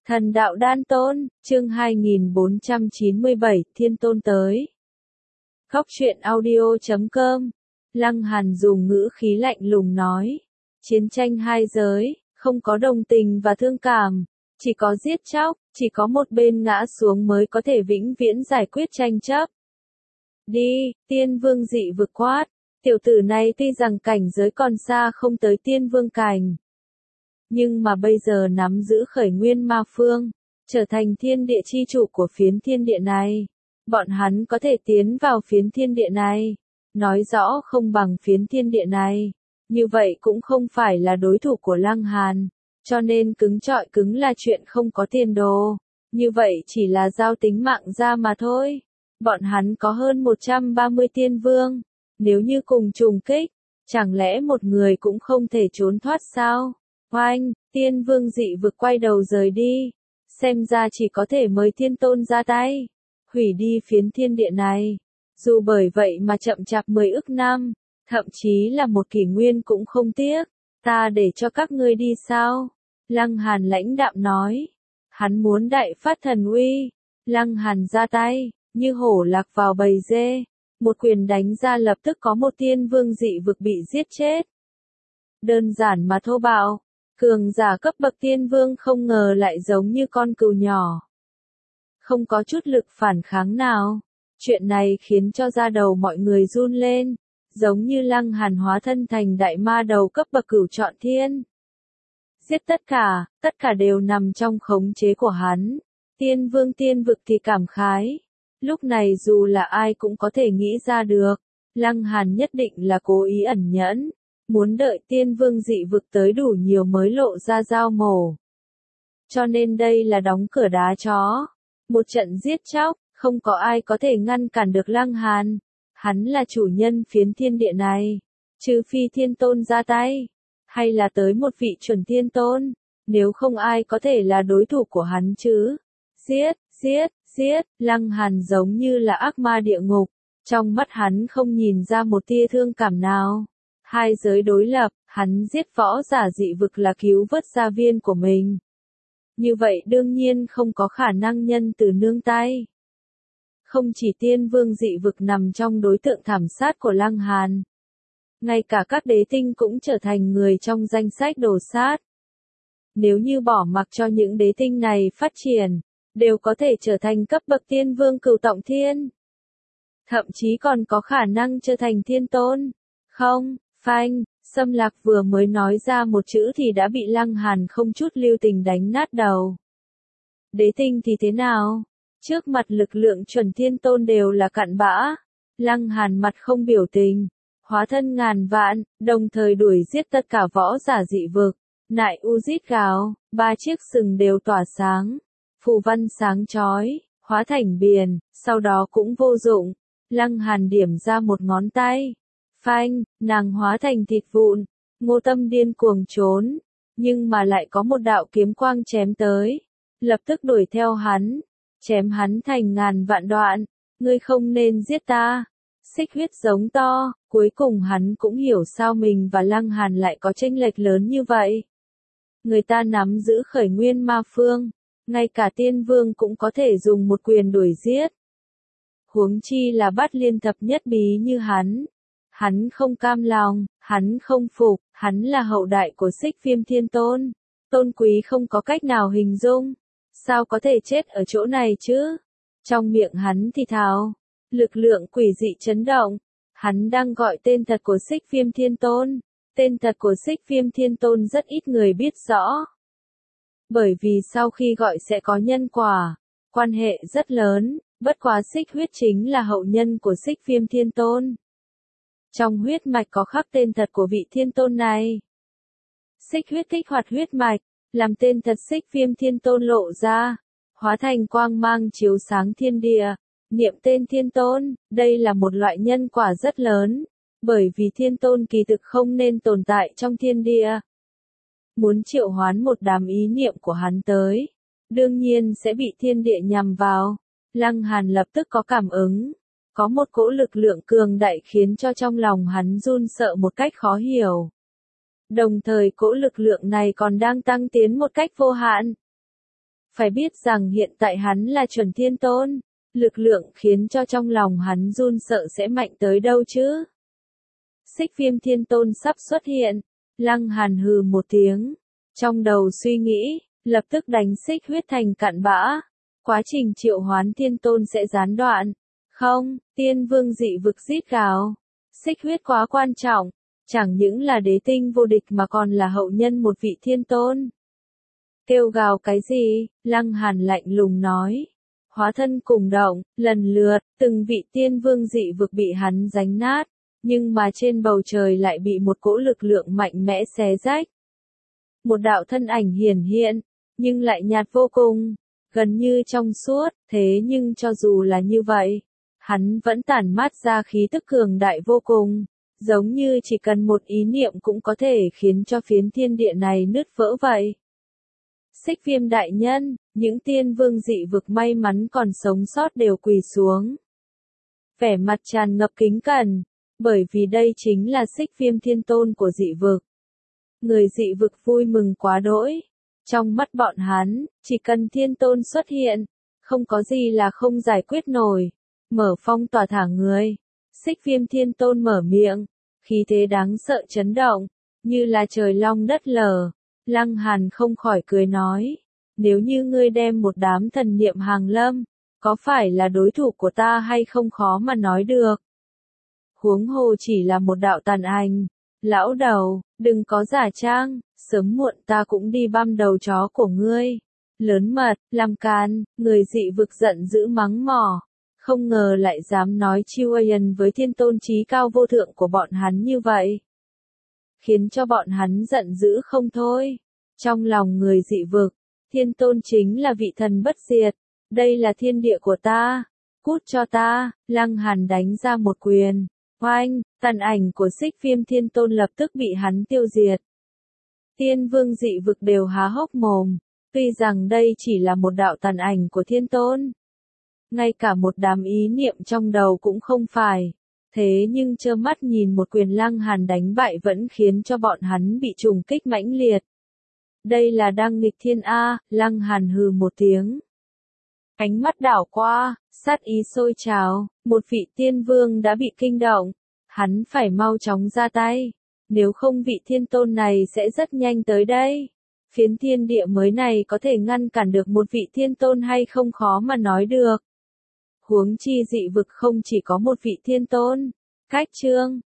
Thần đạo đan tôn, chương 2497, Thiên Tôn tới. Góc truyện audio.com. Lăng Hàn dùng ngữ khí lạnh lùng nói. Chiến tranh hai giới, không có đồng tình và thương cảm, chỉ có giết chóc, chỉ có một bên ngã xuống mới có thể vĩnh viễn giải quyết tranh chấp. Đi, tiên vương dị vực quát. Tiểu tử này tuy rằng cảnh giới còn xa không tới tiên vương cảnh, nhưng mà bây giờ nắm giữ khởi nguyên ma phương, trở thành thiên địa chi chủ của phiến thiên địa này. Bọn hắn có thể tiến vào phiến thiên địa này, nói rõ không bằng phiến thiên địa này. Như vậy cũng không phải là đối thủ của Lăng Hàn, cho nên cứng trọi cứng là chuyện không có tiền đồ. Như vậy chỉ là giao tính mạng ra mà thôi. Bọn hắn có hơn 130 tiên vương, nếu như cùng trùng kích, chẳng lẽ một người cũng không thể trốn thoát sao? Oanh, tiên vương dị vực quay đầu rời đi, xem ra chỉ có thể mời thiên tôn ra tay, hủy đi phiến thiên địa này. Dù bởi vậy mà chậm chạp 10 ức năm, thậm chí là một kỷ nguyên cũng không tiếc, ta để cho các ngươi đi sao? Lăng Hàn lãnh đạm nói, hắn muốn đại phát thần uy. Lăng Hàn ra tay, như hổ lạc vào bầy dê, một quyền đánh ra lập tức có một tiên vương dị vực bị giết chết. Đơn giản mà thô bạo. Cường giả cấp bậc tiên vương không ngờ lại giống như con cừu nhỏ, không có chút lực phản kháng nào. Chuyện này khiến cho da đầu mọi người run lên, giống như Lăng Hàn hóa thân thành đại ma đầu cấp bậc cửu trọn thiên. Giết tất cả đều nằm trong khống chế của hắn. Tiên vương tiên vực thì cảm khái. Lúc này dù là ai cũng có thể nghĩ ra được, Lăng Hàn nhất định là cố ý ẩn nhẫn, muốn đợi tiên vương dị vực tới đủ nhiều mới lộ ra dao mổ. Cho nên đây là đóng cửa đá chó. Một trận giết chóc, không có ai có thể ngăn cản được Lăng Hàn. Hắn là chủ nhân phiến thiên địa này. Trừ phi thiên tôn ra tay, hay là tới một vị chuẩn thiên tôn, nếu không ai có thể là đối thủ của hắn chứ. Giết, Lăng Hàn giống như là ác ma địa ngục. Trong mắt hắn không nhìn ra một tia thương cảm nào. Hai giới đối lập, hắn giết võ giả dị vực là cứu vớt gia viên của mình. Như vậy đương nhiên không có khả năng nhân từ nương tay. Không chỉ tiên vương dị vực nằm trong đối tượng thảm sát của Lăng Hàn, ngay cả các đế tinh cũng trở thành người trong danh sách đồ sát. Nếu như bỏ mặc cho những đế tinh này phát triển, đều có thể trở thành cấp bậc tiên vương cửu trọng thiên. Thậm chí còn có khả năng trở thành thiên tôn. Không, phanh, Xâm Lạc vừa mới nói ra một chữ thì đã bị Lăng Hàn không chút lưu tình đánh nát đầu. Đế tinh thì thế nào? Trước mặt lực lượng chuẩn thiên tôn đều là cặn bã. Lăng Hàn mặt không biểu tình, hóa thân ngàn vạn, đồng thời đuổi giết tất cả võ giả dị vực. Nại u rít gào, 3 chiếc sừng đều tỏa sáng, phù văn sáng chói, hóa thành biển, sau đó cũng vô dụng. Lăng Hàn điểm ra một ngón tay. Phanh, nàng hóa thành thịt vụn. Ngô Tâm điên cuồng trốn, nhưng mà lại có một đạo kiếm quang chém tới, lập tức đuổi theo hắn, chém hắn thành ngàn vạn đoạn. Ngươi không nên giết ta. Xích Huyết giống to, cuối cùng hắn cũng hiểu sao mình và Lăng Hàn lại có chênh lệch lớn như vậy. Người ta nắm giữ khởi nguyên ma phương, ngay cả tiên vương cũng có thể dùng một quyền đuổi giết. Huống chi là Bát Liên thập nhất bí như hắn. Hắn không cam lòng, hắn không phục, hắn là hậu đại của Xích Viêm Thiên Tôn. Tôn quý không có cách nào hình dung. Sao có thể chết ở chỗ này chứ? Trong miệng hắn thì thào, lực lượng quỷ dị chấn động. Hắn đang gọi tên thật của Xích Viêm Thiên Tôn. Tên thật của Xích Viêm Thiên Tôn rất ít người biết rõ. Bởi vì sau khi gọi sẽ có nhân quả, quan hệ rất lớn, bất quá Xích Huyết chính là hậu nhân của Xích Viêm Thiên Tôn. Trong huyết mạch có khắc tên thật của vị thiên tôn này. Xích Huyết kích hoạt huyết mạch, làm tên thật Xích Viêm Thiên Tôn lộ ra, hóa thành quang mang chiếu sáng thiên địa. Niệm tên thiên tôn, đây là một loại nhân quả rất lớn, bởi vì thiên tôn kỳ thực không nên tồn tại trong thiên địa. Muốn triệu hoán một đám ý niệm của hắn tới, đương nhiên sẽ bị thiên địa nhằm vào. Lăng Hàn lập tức có cảm ứng, có một cỗ lực lượng cường đại khiến cho trong lòng hắn run sợ một cách khó hiểu. Đồng thời cỗ lực lượng này còn đang tăng tiến một cách vô hạn. Phải biết rằng hiện tại hắn là chuẩn thiên tôn, lực lượng khiến cho trong lòng hắn run sợ sẽ mạnh tới đâu chứ. Xích Viêm Thiên Tôn sắp xuất hiện, Lăng Hàn hừ một tiếng, trong đầu suy nghĩ, lập tức đánh xích huyết thành cặn bã. Quá trình triệu hoán thiên tôn sẽ gián đoạn. Không, tiên vương dị vực rít gào. Xích huyết quá quan trọng, chẳng những là đế tinh vô địch mà còn là hậu nhân một vị thiên tôn. Kêu gào cái gì? Lăng Hàn lạnh lùng nói. Hóa thân cùng động, lần lượt, từng vị tiên vương dị vực bị hắn đánh nát, nhưng mà trên bầu trời lại bị một cỗ lực lượng mạnh mẽ xé rách. Một đạo thân ảnh hiển hiện, nhưng lại nhạt vô cùng, gần như trong suốt, thế nhưng cho dù là như vậy, hắn vẫn tản mát ra khí tức cường đại vô cùng, giống như chỉ cần một ý niệm cũng có thể khiến cho phiến thiên địa này nứt vỡ vậy. Xích Viêm đại nhân, những tiên vương dị vực may mắn còn sống sót đều quỳ xuống. Vẻ mặt tràn ngập kính cẩn, bởi vì đây chính là Xích Viêm thiên tôn của dị vực. Người dị vực vui mừng quá đỗi. Trong mắt bọn hắn, chỉ cần thiên tôn xuất hiện, không có gì là không giải quyết nổi. Mở phong tỏa thả người. Xích Viêm thiên tôn mở miệng, khí thế đáng sợ chấn động, như là trời long đất lở. Lăng Hàn không khỏi cười nói, nếu như ngươi đem một đám thần niệm hàng lâm, có phải là đối thủ của ta hay không khó mà nói được. Huống hồ chỉ là một đạo tàn ảnh. Lão đầu, đừng có giả trang, sớm muộn ta cũng đi băm đầu chó của ngươi. Lớn mật, làm can, người dị vực giận dữ mắng mỏ. Không ngờ lại dám nói chiêu Ayan với thiên tôn trí cao vô thượng của bọn hắn như vậy. Khiến cho bọn hắn giận dữ không thôi. Trong lòng người dị vực, thiên tôn chính là vị thần bất diệt. Đây là thiên địa của ta. Cút cho ta, Lăng Hàn đánh ra một quyền. Oanh, tàn ảnh của Xích Viêm thiên tôn lập tức bị hắn tiêu diệt. Tiên vương dị vực đều há hốc mồm, tuy rằng đây chỉ là một đạo tàn ảnh của thiên tôn. Ngay cả một đám ý niệm trong đầu cũng không phải. Thế nhưng trơ mắt nhìn một quyền Lăng Hàn đánh bại vẫn khiến cho bọn hắn bị trùng kích mãnh liệt. Đây là đang nghịch thiên A, Lăng Hàn hừ một tiếng. Ánh mắt đảo qua, sát ý sôi trào, một vị tiên vương đã bị kinh động. Hắn phải mau chóng ra tay, nếu không vị thiên tôn này sẽ rất nhanh tới đây. Phiến thiên địa mới này có thể ngăn cản được một vị thiên tôn hay không khó mà nói được. Huống chi dị vực không chỉ có một vị thiên tôn. Cách chương